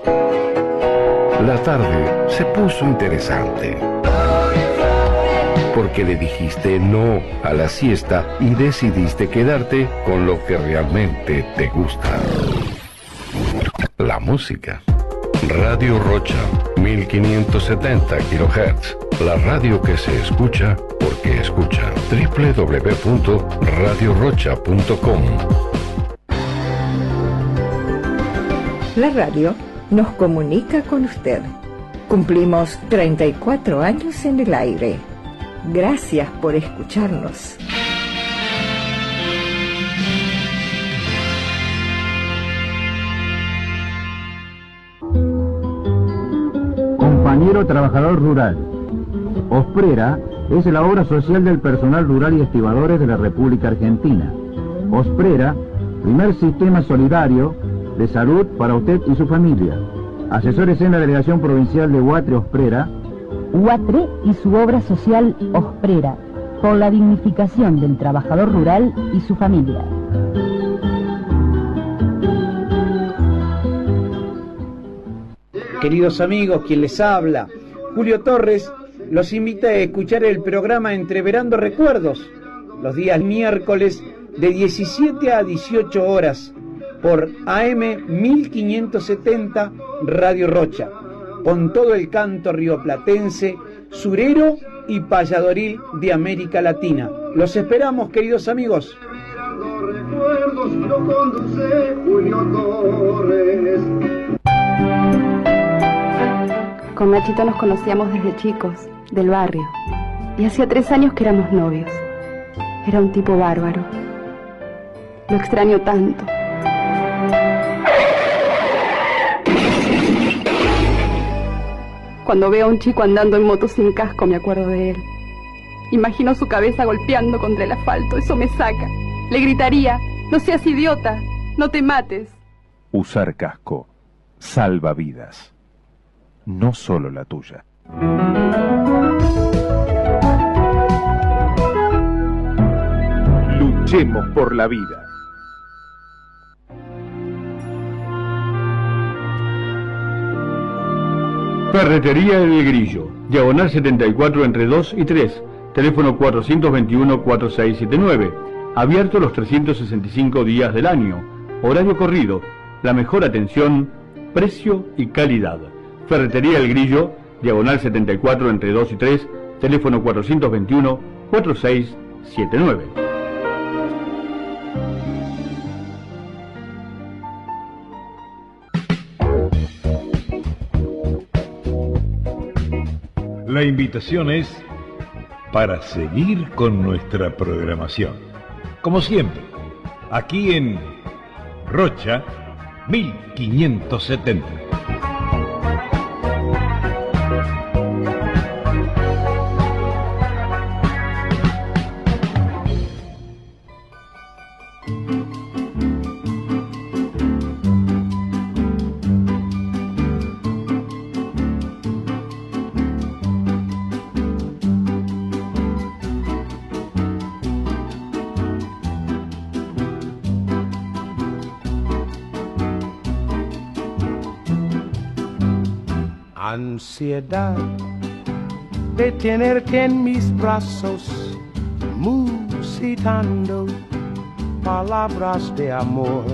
La tarde se puso interesante, porque le dijiste no a la siesta y decidiste quedarte con lo que realmente te gusta: la música. Radio Rocha, 1570 kHz. La radio que se escucha porque escucha. www.radiorocha.com. La radio nos comunica con usted. Cumplimos 34 años en el aire. Gracias por escucharnos. Compañero trabajador rural. Osprera es la obra social del personal rural y estibadores de la República Argentina. Osprera, primer sistema solidario de salud para usted y su familia. Asesores en la Delegación Provincial de Huatre Osprera. Huatre y su obra social Osprera, por la dignificación del trabajador rural y su familia. Queridos amigos, quien les habla, Julio Torres, los invita a escuchar el programa Entreverando Recuerdos, los días miércoles de 17 a 18 horas, por AM 1570 Radio Rocha, con todo el canto rioplatense, surero y payadoril de América Latina. Los esperamos, queridos amigos. Con Nachito nos conocíamos desde chicos, del barrio, y hacía 3 años que éramos novios. Era un tipo bárbaro. Lo extraño tanto. Cuando veo a un chico andando en moto sin casco me acuerdo de él. Imagino su cabeza golpeando contra el asfalto, eso me saca. Le gritaría: no seas idiota, no te mates. Usar casco salva vidas, no solo la tuya. Luchemos por la vida. Ferretería El Grillo, diagonal 74 entre 2 y 3, teléfono 421-4679, abierto los 365 días del año, horario corrido, la mejor atención, precio y calidad. Ferretería El Grillo, diagonal 74 entre 2 y 3, teléfono 421-4679. La invitación es para seguir con nuestra programación. Como siempre, aquí en Rocha 1570. Ansiedad de tenerte en mis brazos, musitando palabras de amor.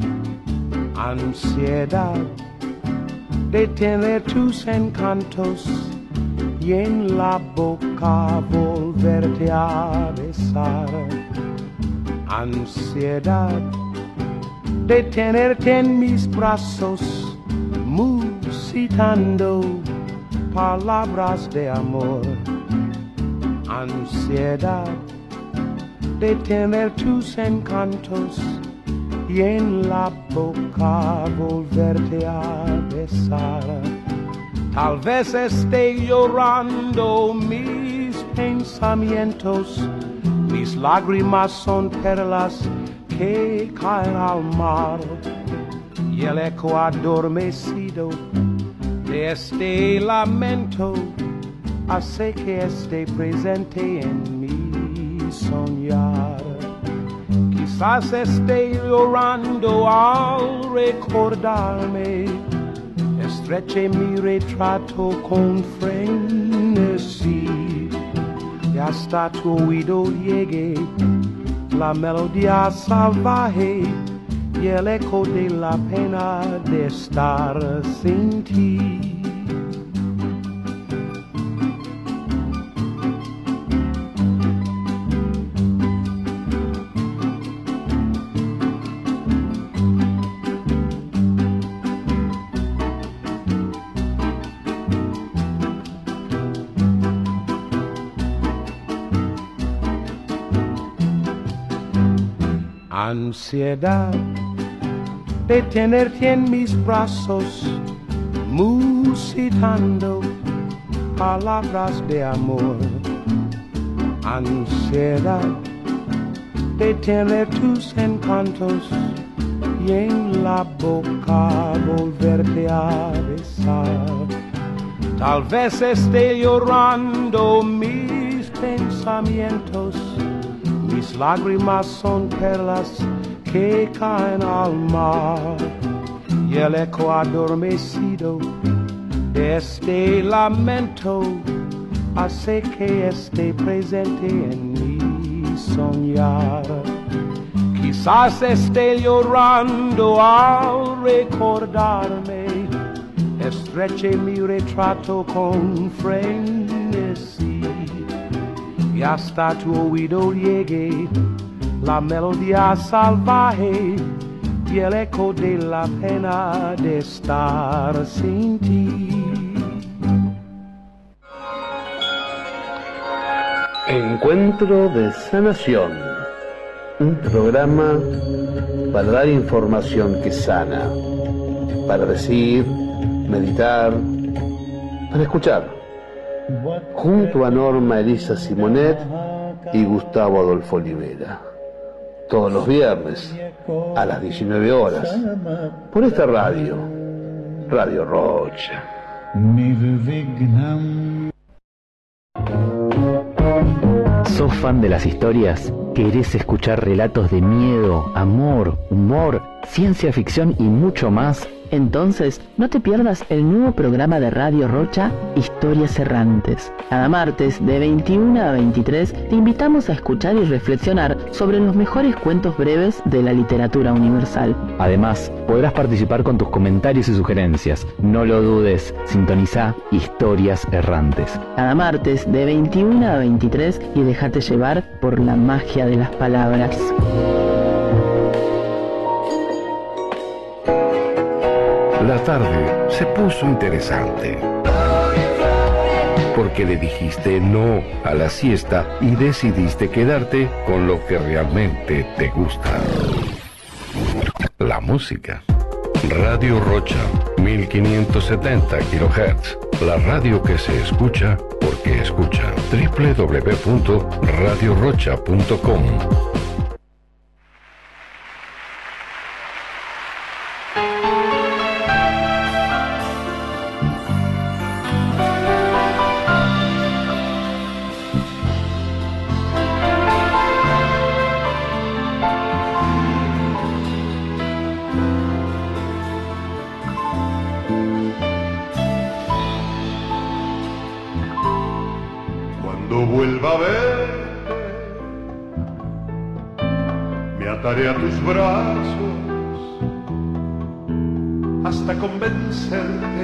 Ansiedad de tener tus encantos y en la boca volverte a besar. Ansiedad de tenerte en mis brazos, musitando palabras de amor. Ansiedad de tener tus encantos y en la boca volverte a besar. Tal vez esté llorando mis pensamientos, mis lágrimas son perlas que caen al mar, y el eco adormecido de este lamento hace que esté presente en mi soñar. Quizás esté llorando al recordarme Estreche mi retrato con frenesí y hasta tu oído llegue la melodía salvaje y el eco de la pena de estar sin ti. Ansiedad de tenerte en mis brazos, musitando palabras de amor. Ansiedad de tener tus encantos y en la boca volverte a besar. Tal vez esté llorando mis pensamientos, mis lágrimas son perlas que caen al mar y el eco adormecido de este lamento hace que esté presente en mi soñar. Quizás esté llorando al recordarme, estreche mi retrato con frenesí y hasta tu oído llegue la melodía salvaje y el eco de la pena de estar sin ti. Encuentro de Sanación, un programa para dar información que sana, para decir, meditar, para escuchar, junto a Norma Elisa Simonet y Gustavo Adolfo Olivera, todos los viernes a las 19 horas, por esta radio, Radio Rocha. ¿Sos fan de las historias? ¿Querés escuchar relatos de miedo, amor, humor, ciencia ficción y mucho más? Entonces, no te pierdas el nuevo programa de Radio Rocha, Historias Errantes. Cada martes, de 21 a 23, te invitamos a escuchar y reflexionar sobre los mejores cuentos breves de la literatura universal. Además, podrás participar con tus comentarios y sugerencias. No lo dudes, sintoniza Historias Errantes. Cada martes, de 21 a 23, y déjate llevar por la magia de las palabras. La tarde se puso interesante, porque le dijiste no a la siesta y decidiste quedarte con lo que realmente te gusta. La música. Radio Rocha, 1570 kHz. La radio que se escucha porque escucha. www.radiorocha.com. Vuelva a verte, me ataré a tus brazos hasta convencerte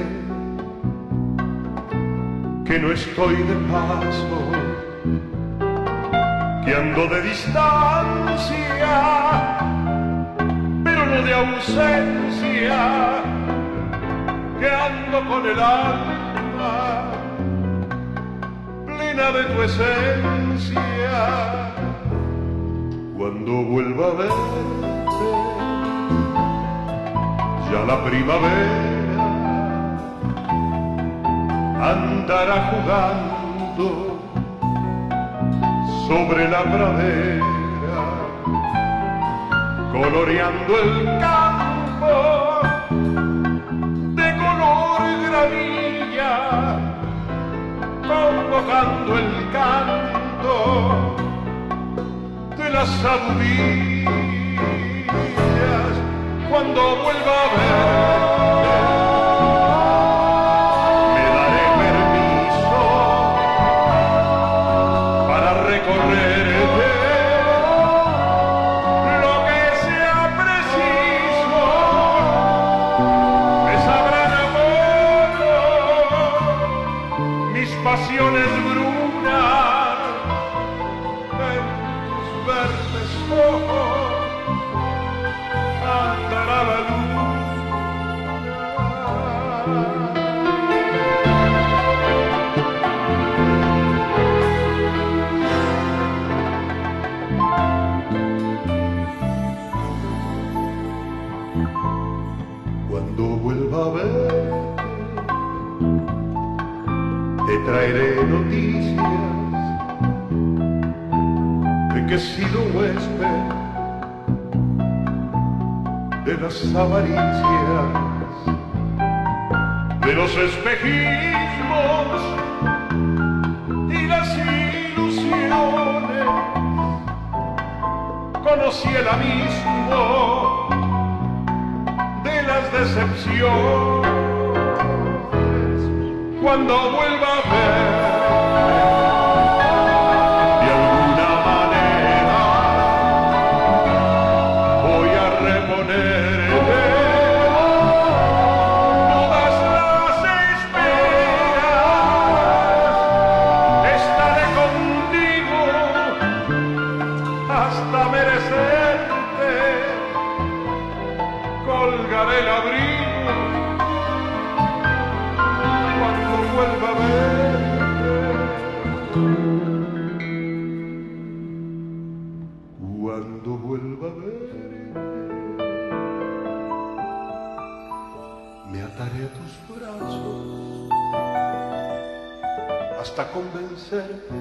que no estoy de paso, que ando de distancia, pero no de ausencia, que ando con el alma de tu esencia. Cuando vuelva a verte, ya la primavera andará jugando sobre la pradera, coloreando el campo de color gravilla, convocando el canto de las abubillas. Cuando vuelva a verte, Cuando vuelva a verte, te traeré noticias de que he sido huésped de las avaricias, de los espejismos y las ilusiones. Conocí el abismo de las decepciones. Cuando vuelva a ver de alguna manera, voy a reponerte todas las esperas. Estaré contigo hasta merecerte. Colgaré el abrigo cuando vuelva a verte. Cuando vuelva a verte, me ataré a tus brazos hasta convencerte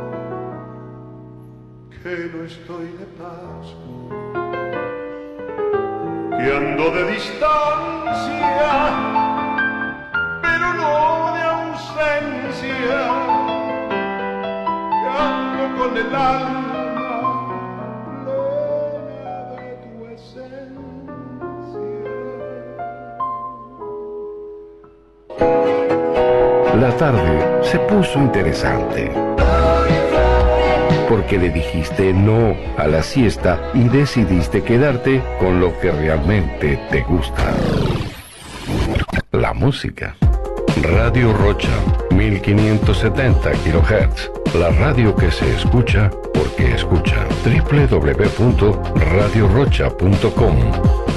que no estoy de paso, que ando de distancia, pero no de ausencia, que ando con el alma plena de tu esencia. La tarde se puso interesante, porque le dijiste no a la siesta y decidiste quedarte con lo que realmente te gusta. La música. Radio Rocha, 1570 kHz. La radio que se escucha porque escucha. www.radiorocha.com